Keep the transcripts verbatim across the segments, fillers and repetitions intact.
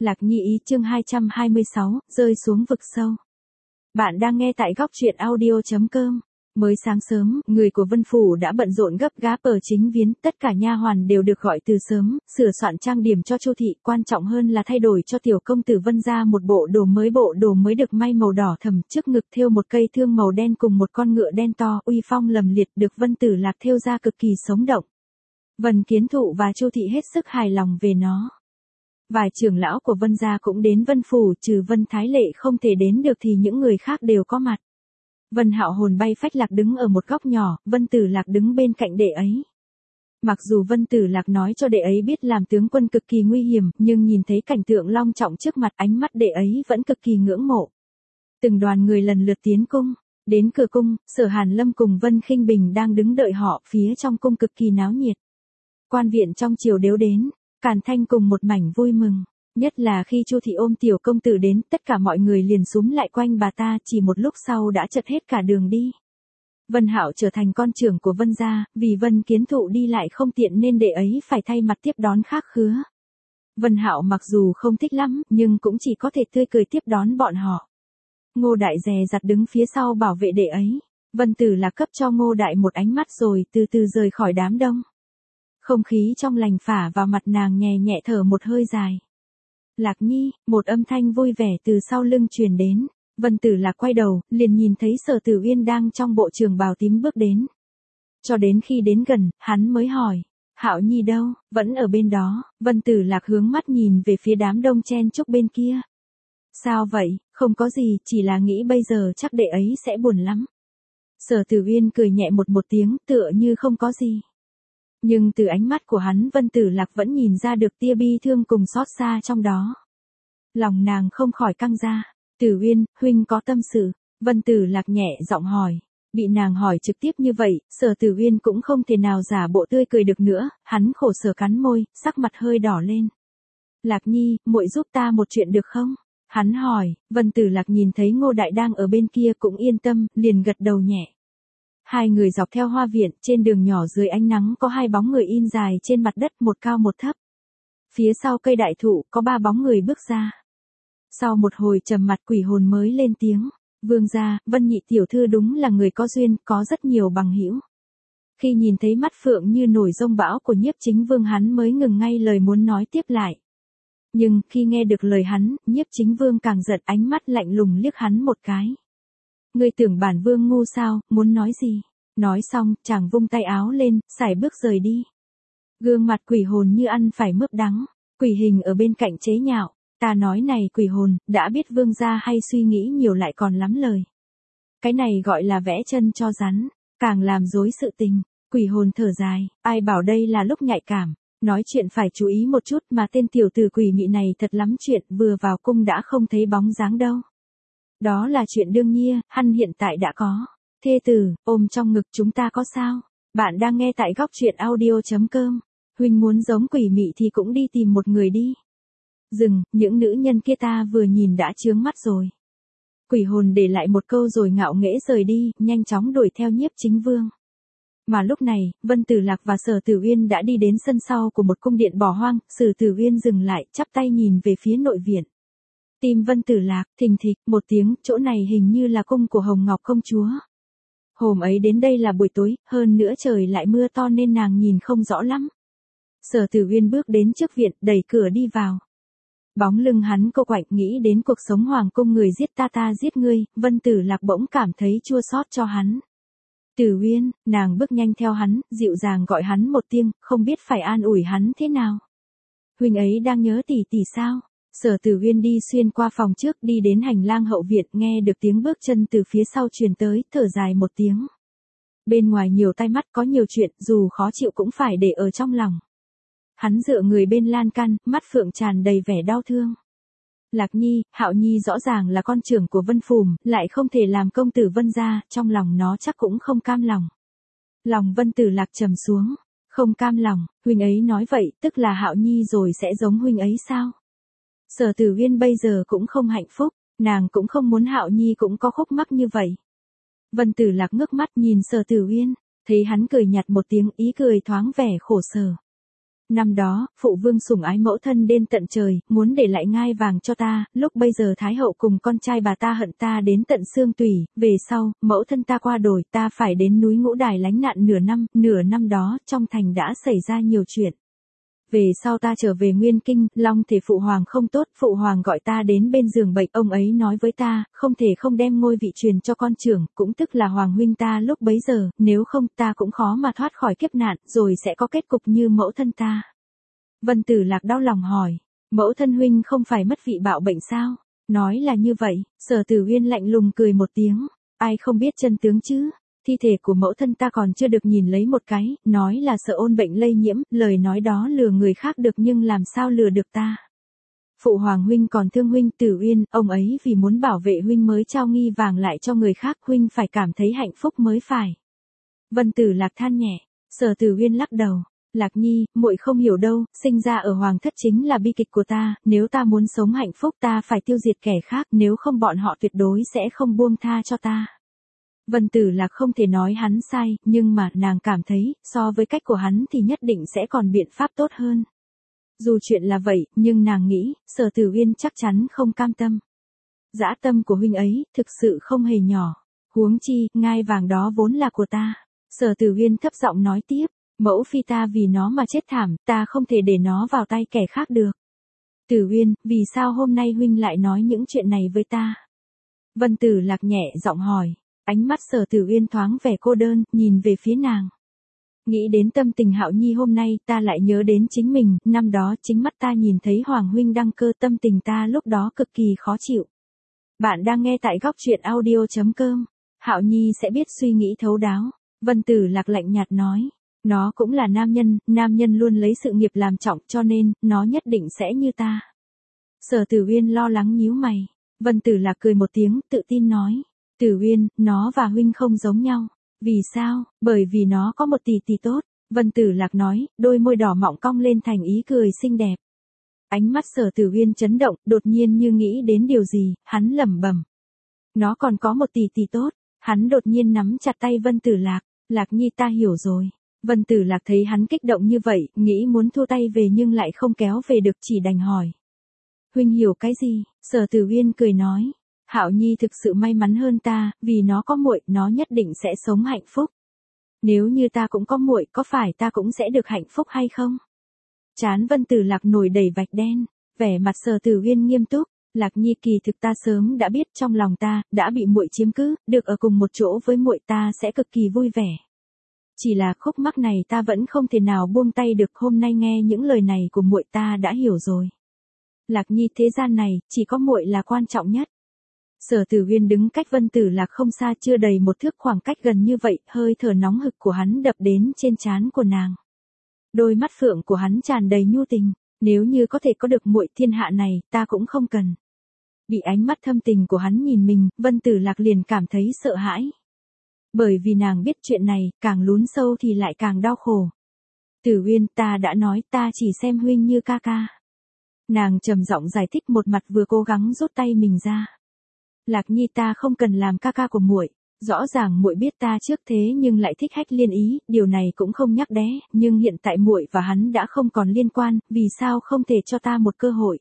Lạc Nhi ý chương hai trăm hai mươi sáu, rơi xuống vực sâu. Bạn đang nghe tại góc truyện audio chấm com. Mới sáng sớm, người của Vân Phủ đã bận rộn gấp gáp ở chính viếng, tất cả nha hoàn đều được gọi từ sớm, sửa soạn trang điểm cho Chu thị, quan trọng hơn là thay đổi cho tiểu công tử Vân gia một bộ đồ mới, bộ đồ mới được may màu đỏ thẫm, trước ngực thêu một cây thương màu đen cùng một con ngựa đen to, uy phong lầm liệt, được Vân Tử Lạc thêu ra cực kỳ sống động. Vân Kiến Thụ và Chu thị hết sức hài lòng về nó. Vài trưởng lão của Vân gia cũng đến Vân Phủ, trừ Vân Thái Lệ không thể đến được thì những người khác đều có mặt. Vân Hạo hồn bay phách lạc đứng ở một góc nhỏ, Vân Tử Lạc đứng bên cạnh đệ ấy. Mặc dù Vân Tử Lạc nói cho đệ ấy biết làm tướng quân cực kỳ nguy hiểm, nhưng nhìn thấy cảnh tượng long trọng trước mặt, ánh mắt đệ ấy vẫn cực kỳ ngưỡng mộ. Từng đoàn người lần lượt tiến cung, đến cửa cung, Sở Hàn Lâm cùng Vân Khinh Bình đang đứng đợi họ, phía trong cung cực kỳ náo nhiệt. Quan viện trong triều đều đến, Càn Thanh cùng một mảnh vui mừng, nhất là khi Chu thị ôm tiểu công tử đến, tất cả mọi người liền xúm lại quanh bà ta, chỉ một lúc sau đã chật hết cả đường đi. Vân Hạo trở thành con trưởng của Vân gia, vì Vân Kiến Thụ đi lại không tiện nên đệ ấy phải thay mặt tiếp đón khác khứa. Vân Hạo mặc dù không thích lắm, nhưng cũng chỉ có thể tươi cười tiếp đón bọn họ. Ngô Đại dè dặt đứng phía sau bảo vệ đệ ấy. Vân Tử Lạc cấp cho Ngô Đại một ánh mắt rồi từ từ rời khỏi đám đông. Không khí trong lành phả vào mặt nàng, nhẹ nhẹ thở một hơi dài. Lạc Nhi, một âm thanh vui vẻ từ sau lưng truyền đến. Vân Tử Lạc quay đầu, liền nhìn thấy Sở Tử Uyên đang trong bộ trường bào tím bước đến. Cho đến khi đến gần, hắn mới hỏi, Hạo Nhi đâu? Vẫn ở bên đó. Vân Tử Lạc hướng mắt nhìn về phía đám đông chen chúc bên kia. Sao vậy? Không có gì, chỉ là nghĩ bây giờ chắc đệ ấy sẽ buồn lắm. Sở Tử Uyên cười nhẹ một một tiếng, tựa như không có gì. Nhưng từ ánh mắt của hắn, Vân Tử Lạc vẫn nhìn ra được tia bi thương cùng xót xa trong đó. Lòng nàng không khỏi căng ra. Tử Uyên, huynh có tâm sự. Vân Tử Lạc nhẹ giọng hỏi. Bị nàng hỏi trực tiếp như vậy, Sở Tử Uyên cũng không thể nào giả bộ tươi cười được nữa, hắn khổ sở cắn môi, sắc mặt hơi đỏ lên. Lạc Nhi, muội giúp ta một chuyện được không? Hắn hỏi. Vân Tử Lạc nhìn thấy Ngô Đại đang ở bên kia cũng yên tâm, liền gật đầu nhẹ. Hai người dọc theo hoa viện, trên đường nhỏ dưới ánh nắng có hai bóng người in dài trên mặt đất, một cao một thấp. Phía sau cây đại thụ, có ba bóng người bước ra. Sau một hồi trầm mặt, Quỷ Hồn mới lên tiếng. Vương gia, Vân nhị tiểu thư đúng là người có duyên, có rất nhiều bằng hữu. Khi nhìn thấy mắt phượng như nổi giông bão của Nhiếp Chính Vương, hắn mới ngừng ngay lời muốn nói tiếp lại. Nhưng, khi nghe được lời hắn, Nhiếp Chính Vương càng giận, ánh mắt lạnh lùng liếc hắn một cái. Ngươi tưởng bản vương ngu sao, muốn nói gì? Nói xong, chàng vung tay áo lên, sải bước rời đi. Gương mặt Quỷ Hồn như ăn phải mướp đắng. Quỷ Hình ở bên cạnh chế nhạo. Ta nói này Quỷ Hồn, đã biết vương gia hay suy nghĩ nhiều lại còn lắm lời. Cái này gọi là vẽ chân cho rắn, càng làm dối sự tình. Quỷ Hồn thở dài, ai bảo đây là lúc nhạy cảm. Nói chuyện phải chú ý một chút, mà tên tiểu tử quỷ mị này thật lắm chuyện, vừa vào cung đã không thấy bóng dáng đâu. Đó là chuyện đương nhiên, hắn hiện tại đã có thê tử, ôm trong ngực, chúng ta có sao? Bạn đang nghe tại góc truyện audio chấm com. Huynh muốn giống quỷ mị thì cũng đi tìm một người đi. Dừng, những nữ nhân kia ta vừa nhìn đã chướng mắt rồi. Quỷ Hồn để lại một câu rồi ngạo nghễ rời đi, nhanh chóng đuổi theo Nhiếp Chính Vương. Mà lúc này, Vân Tử Lạc và Sở Tử Uyên đã đi đến sân sau của một cung điện bỏ hoang. Sở Tử Uyên dừng lại, chắp tay nhìn về phía nội viện. Tim Vân Tử Lạc thình thịch một tiếng, chỗ này hình như là cung của Hồng Ngọc công chúa. Hôm ấy đến đây là buổi tối, hơn nữa trời lại mưa to nên nàng nhìn không rõ lắm. Sở Tử Uyên bước đến trước viện, đẩy cửa đi vào. Bóng lưng hắn cô quạnh, nghĩ đến cuộc sống hoàng cung, người giết ta ta giết ngươi, Vân Tử Lạc bỗng cảm thấy chua xót cho hắn. Tử Uyên, nàng bước nhanh theo hắn, dịu dàng gọi hắn một tiếng, không biết phải an ủi hắn thế nào. Huynh ấy đang nhớ tỷ tỷ sao? Sở Tử Uyên đi xuyên qua phòng trước, đi đến hành lang hậu viện, nghe được tiếng bước chân từ phía sau truyền tới, thở dài một tiếng. Bên ngoài nhiều tai mắt, có nhiều chuyện, dù khó chịu cũng phải để ở trong lòng. Hắn dựa người bên lan can, mắt phượng tràn đầy vẻ đau thương. Lạc Nhi, Hạo Nhi rõ ràng là con trưởng của Vân Phùm, lại không thể làm công tử Vân gia, trong lòng nó chắc cũng không cam lòng. Lòng Vân Tử Lạc trầm xuống, không cam lòng, huynh ấy nói vậy, tức là Hạo Nhi rồi sẽ giống huynh ấy sao? Sở Tử Uyên bây giờ cũng không hạnh phúc, nàng cũng không muốn Hạo Nhi cũng có khúc mắc như vậy. Vân Tử Lạc ngước mắt nhìn Sở Tử Uyên, thấy hắn cười nhạt một tiếng, ý cười thoáng vẻ khổ sở. Năm đó, phụ vương sủng ái mẫu thân đến tận trời, muốn để lại ngai vàng cho ta, lúc bây giờ Thái hậu cùng con trai bà ta hận ta đến tận xương tủy, về sau, mẫu thân ta qua đời, ta phải đến núi Ngũ Đài lánh nạn nửa năm, nửa năm đó, trong thành đã xảy ra nhiều chuyện. Về sau ta trở về Nguyên Kinh, long thể phụ hoàng không tốt, phụ hoàng gọi ta đến bên giường bệnh, ông ấy nói với ta, không thể không đem ngôi vị truyền cho con trưởng, cũng tức là hoàng huynh ta lúc bấy giờ, nếu không ta cũng khó mà thoát khỏi kiếp nạn, rồi sẽ có kết cục như mẫu thân ta. Vân Tử Lạc đau lòng hỏi, mẫu thân huynh không phải mất vị bạo bệnh sao? Nói là như vậy, Sở Tử Uyên lạnh lùng cười một tiếng, ai không biết chân tướng chứ? Thi thể của mẫu thân ta còn chưa được nhìn lấy một cái, nói là sợ ôn bệnh lây nhiễm, lời nói đó lừa người khác được nhưng làm sao lừa được ta. Phụ hoàng huynh còn thương huynh Tử Uyên, ông ấy vì muốn bảo vệ huynh mới trao nghi vàng lại cho người khác, huynh phải cảm thấy hạnh phúc mới phải. Vân Tử Lạc than nhẹ, Sở Tử Uyên lắc đầu, Lạc Nhi, muội không hiểu đâu, sinh ra ở hoàng thất chính là bi kịch của ta, nếu ta muốn sống hạnh phúc ta phải tiêu diệt kẻ khác, nếu không bọn họ tuyệt đối sẽ không buông tha cho ta. Vân Tử Lạc không thể nói hắn sai, nhưng mà nàng cảm thấy, so với cách của hắn thì nhất định sẽ còn biện pháp tốt hơn. Dù chuyện là vậy, nhưng nàng nghĩ, Sở Tử Uyên chắc chắn không cam tâm. Dã tâm của huynh ấy, thực sự không hề nhỏ. Huống chi, ngai vàng đó vốn là của ta. Sở Tử Uyên thấp giọng nói tiếp, mẫu phi ta vì nó mà chết thảm, ta không thể để nó vào tay kẻ khác được. Tử Uyên, vì sao hôm nay huynh lại nói những chuyện này với ta? Vân Tử Lạc nhẹ giọng hỏi. Ánh mắt Sở Tử Uyên thoáng vẻ cô đơn, nhìn về phía nàng. Nghĩ đến tâm tình Hạo Nhi hôm nay, ta lại nhớ đến chính mình, năm đó chính mắt ta nhìn thấy Hoàng huynh đăng cơ, tâm tình ta lúc đó cực kỳ khó chịu. Bạn đang nghe tại góc truyện audio chấm com. Hạo Nhi sẽ biết suy nghĩ thấu đáo. Vân Tử Lạc lạnh nhạt nói. Nó cũng là nam nhân, nam nhân luôn lấy sự nghiệp làm trọng cho nên, nó nhất định sẽ như ta. Sở Tử Uyên lo lắng nhíu mày. Vân Tử Lạc cười một tiếng, tự tin nói. Tử Uyên, nó và huynh không giống nhau. Vì sao? Bởi vì nó có một tỷ tỷ tốt. Vân Tử Lạc nói, đôi môi đỏ mọng cong lên thành ý cười xinh đẹp. Ánh mắt Sở Tử Uyên chấn động, đột nhiên như nghĩ đến điều gì, hắn lẩm bẩm. Nó còn có một tỷ tỷ tốt. Hắn đột nhiên nắm chặt tay Vân Tử Lạc. Lạc Nhi ta hiểu rồi. Vân Tử Lạc thấy hắn kích động như vậy, nghĩ muốn thu tay về nhưng lại không kéo về được, chỉ đành hỏi. Huynh hiểu cái gì? Sở Tử Uyên cười nói. Hạo Nhi thực sự may mắn hơn ta, vì nó có muội, nó nhất định sẽ sống hạnh phúc. Nếu như ta cũng có muội, có phải ta cũng sẽ được hạnh phúc hay không? Trán Vân Tử Lạc nổi đầy vạch đen, vẻ mặt Sở Tử Uyên nghiêm túc. Lạc Nhi, kỳ thực ta sớm đã biết trong lòng ta đã bị muội chiếm cứ, được ở cùng một chỗ với muội ta sẽ cực kỳ vui vẻ. Chỉ là khúc mắc này ta vẫn không thể nào buông tay được, hôm nay nghe những lời này của muội ta đã hiểu rồi. Lạc Nhi, thế gian này chỉ có muội là quan trọng nhất. Sở Tử Uyên đứng cách Vân Tử Lạc không xa, chưa đầy một thước, khoảng cách gần như vậy, hơi thở nóng hực của hắn đập đến trên trán của nàng. Đôi mắt phượng của hắn tràn đầy nhu tình, nếu như có thể có được muội, thiên hạ này ta cũng không cần. Bị ánh mắt thâm tình của hắn nhìn mình, Vân Tử Lạc liền cảm thấy sợ hãi. Bởi vì nàng biết chuyện này, càng lún sâu thì lại càng đau khổ. Tử Uyên, ta đã nói, ta chỉ xem huynh như ca ca. Nàng trầm giọng giải thích, một mặt vừa cố gắng rút tay mình ra. Lạc Nhi, ta không cần làm ca ca của muội. Rõ ràng muội biết ta trước thế nhưng lại thích Hách Liên Ý, điều này cũng không nhắc đé, nhưng hiện tại muội và hắn đã không còn liên quan, vì sao không thể cho ta một cơ hội?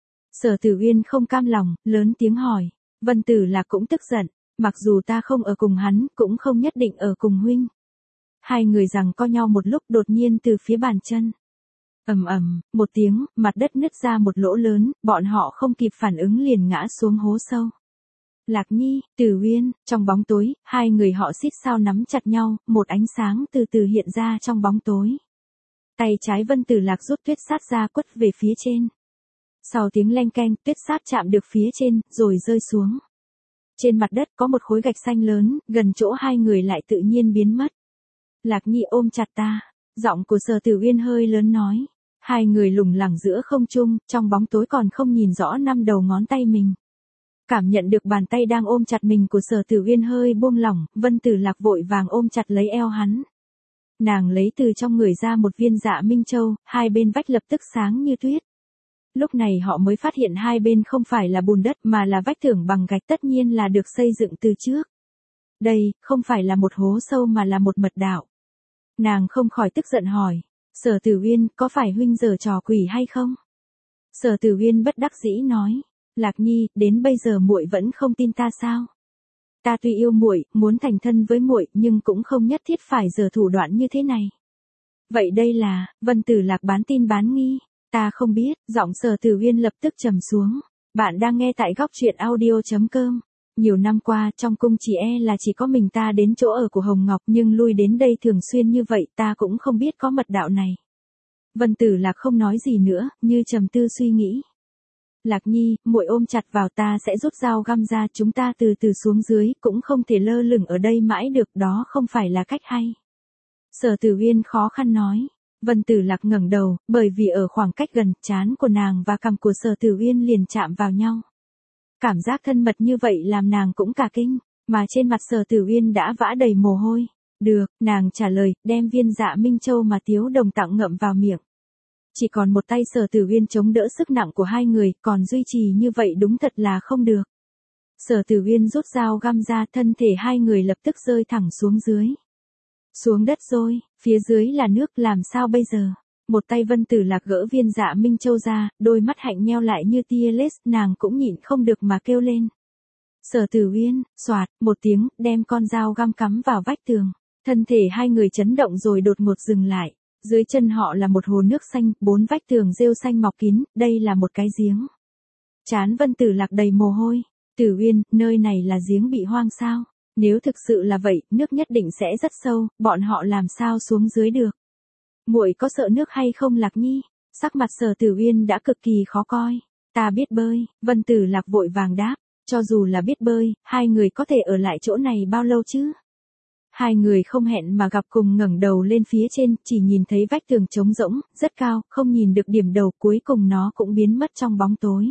Sở Tử Uyên không cam lòng, lớn tiếng hỏi. Vân Tử Lạc cũng tức giận, mặc dù ta không ở cùng hắn, cũng không nhất định ở cùng huynh. Hai người giằng co nhau một lúc, đột nhiên từ phía bàn chân. Ầm ầm, một tiếng, mặt đất nứt ra một lỗ lớn, bọn họ không kịp phản ứng liền ngã xuống hố sâu. Lạc Nhi, Tử Uyên, trong bóng tối, hai người họ xít sao nắm chặt nhau, một ánh sáng từ từ hiện ra trong bóng tối. Tay trái Vân Tử Lạc rút tuyết sát ra quất về phía trên. Sau tiếng leng keng, tuyết sát chạm được phía trên, rồi rơi xuống. Trên mặt đất có một khối gạch xanh lớn, gần chỗ hai người lại tự nhiên biến mất. Lạc Nhi ôm chặt ta, giọng của Sở Tử Uyên hơi lớn nói. Hai người lủng lẳng giữa không trung, trong bóng tối còn không nhìn rõ năm đầu ngón tay mình. Cảm nhận được bàn tay đang ôm chặt mình của Sở Tử Uyên hơi buông lỏng, Vân Tử Lạc vội vàng ôm chặt lấy eo hắn. Nàng lấy từ trong người ra một viên Dạ Minh Châu, hai bên vách lập tức sáng như tuyết. Lúc này họ mới phát hiện hai bên không phải là bùn đất mà là vách tường bằng gạch, tất nhiên là được xây dựng từ trước. Đây, không phải là một hố sâu mà là một mật đạo. Nàng không khỏi tức giận hỏi, Sở Tử Uyên, có phải huynh giở trò quỷ hay không? Sở Tử Uyên bất đắc dĩ nói, Lạc Nhi, đến bây giờ muội vẫn không tin ta sao? Ta tuy yêu muội, muốn thành thân với muội, nhưng cũng không nhất thiết phải giở thủ đoạn như thế này. Vậy đây là, Vân Tử Lạc bán tin bán nghi, ta không biết, giọng Sở Tử Uyên lập tức trầm xuống. Bạn đang nghe tại góc truyện audio chấm com. Nhiều năm qua, trong cung chỉ e là chỉ có mình ta đến chỗ ở của Hồng Ngọc, nhưng lui đến đây thường xuyên như vậy, ta cũng không biết có mật đạo này. Vân Tử Lạc không nói gì nữa, như trầm tư suy nghĩ. Lạc Nhi, muội ôm chặt vào ta sẽ rút dao găm ra, chúng ta từ từ xuống dưới, cũng không thể lơ lửng ở đây mãi được, đó không phải là cách hay. Sở Tử Uyên khó khăn nói. Vân Tử Lạc ngẩng đầu, bởi vì ở khoảng cách gần, trán của nàng và cằm của Sở Tử Uyên liền chạm vào nhau. Cảm giác thân mật như vậy làm nàng cũng cả kinh, mà trên mặt Sở Tử Uyên đã vã đầy mồ hôi. Được, nàng trả lời, đem viên Dạ Minh Châu mà Tiếu Đồng tặng ngậm vào miệng. Chỉ còn một tay Sở Tử Uyên chống đỡ sức nặng của hai người, còn duy trì như vậy đúng thật là không được. Sở Tử Uyên rút dao găm ra, thân thể hai người lập tức rơi thẳng xuống dưới. Xuống đất rồi, phía dưới là nước, làm sao bây giờ? Một tay Vân Tử Lạc gỡ viên Dạ Minh Châu ra, đôi mắt hạnh nheo lại như tia lết, nàng cũng nhịn không được mà kêu lên. Sở Tử Uyên, xoạt, một tiếng, đem con dao găm cắm vào vách tường. Thân thể hai người chấn động rồi đột ngột dừng lại. Dưới chân họ là một hồ nước xanh, bốn vách tường rêu xanh mọc kín, đây là một cái giếng. Trán Vân Tử Lạc đầy mồ hôi. Tử Uyên, nơi này là giếng bị hoang sao? Nếu thực sự là vậy, nước nhất định sẽ rất sâu, bọn họ làm sao xuống dưới được? Muội có sợ nước hay không Lạc Nhi? Sắc mặt Sở Tử Uyên đã cực kỳ khó coi. Ta biết bơi, Vân Tử Lạc vội vàng đáp, cho dù là biết bơi, hai người có thể ở lại chỗ này bao lâu chứ? Hai người không hẹn mà gặp cùng ngẩng đầu lên phía trên, chỉ nhìn thấy vách tường trống rỗng, rất cao, không nhìn được điểm đầu, cuối cùng nó cũng biến mất trong bóng tối.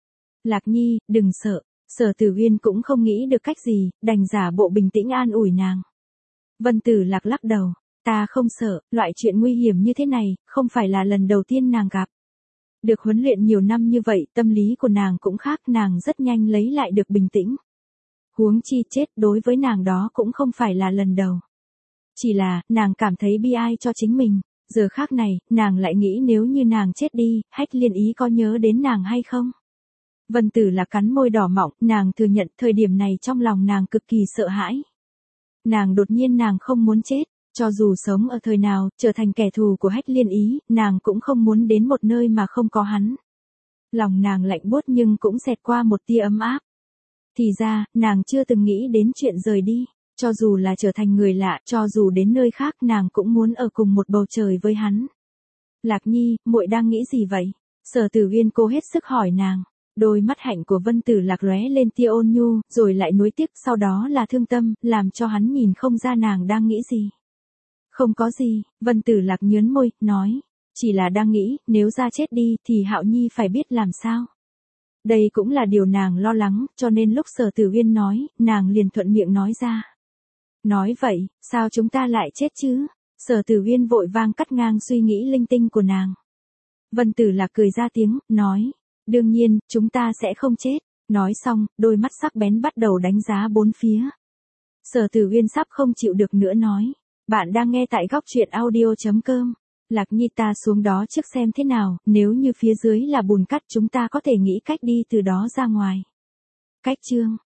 Lạc Nhi, đừng sợ. Sở Tử Uyên cũng không nghĩ được cách gì, đành giả bộ bình tĩnh an ủi nàng. Vân Tử Lạc lắc đầu, ta không sợ, loại chuyện nguy hiểm như thế này, không phải là lần đầu tiên nàng gặp. Được huấn luyện nhiều năm như vậy, tâm lý của nàng cũng khác, nàng rất nhanh lấy lại được bình tĩnh. Huống chi chết đối với nàng đó cũng không phải là lần đầu. Chỉ là, nàng cảm thấy bi ai cho chính mình, giờ khác này, nàng lại nghĩ nếu như nàng chết đi, Hách Liên Ý có nhớ đến nàng hay không? Vân Tử Lạc cắn môi đỏ mọng, nàng thừa nhận thời điểm này trong lòng nàng cực kỳ sợ hãi. Nàng đột nhiên nàng không muốn chết, cho dù sống ở thời nào, trở thành kẻ thù của Hách Liên Ý, nàng cũng không muốn đến một nơi mà không có hắn. Lòng nàng lạnh buốt nhưng cũng xẹt qua một tia ấm áp. Thì ra, nàng chưa từng nghĩ đến chuyện rời đi, cho dù là trở thành người lạ, cho dù đến nơi khác nàng cũng muốn ở cùng một bầu trời với hắn. Lạc Nhi, muội đang nghĩ gì vậy? Sở Tử Uyên cố hết sức hỏi nàng. Đôi mắt hạnh của Vân Tử Lạc lóe lên tia ôn nhu, rồi lại nuối tiếc, sau đó là thương tâm, làm cho hắn nhìn không ra nàng đang nghĩ gì. Không có gì, Vân Tử Lạc nhớn môi, nói, chỉ là đang nghĩ, nếu ra chết đi thì Hạo Nhi phải biết làm sao. Đây cũng là điều nàng lo lắng, cho nên lúc Sở Tử Uyên nói, nàng liền thuận miệng nói ra. Nói vậy, sao chúng ta lại chết chứ? Sở Tử Uyên vội vang cắt ngang suy nghĩ linh tinh của nàng. Vân Tử Lạc cười ra tiếng, nói. Đương nhiên, chúng ta sẽ không chết. Nói xong, đôi mắt sắc bén bắt đầu đánh giá bốn phía. Sở Tử Uyên sắp không chịu được nữa nói. Bạn đang nghe tại góc truyện audio chấm com. Lạc Nhi ta xuống đó trước xem thế nào, nếu như phía dưới là bùn cát chúng ta có thể nghĩ cách đi từ đó ra ngoài. Cách chương.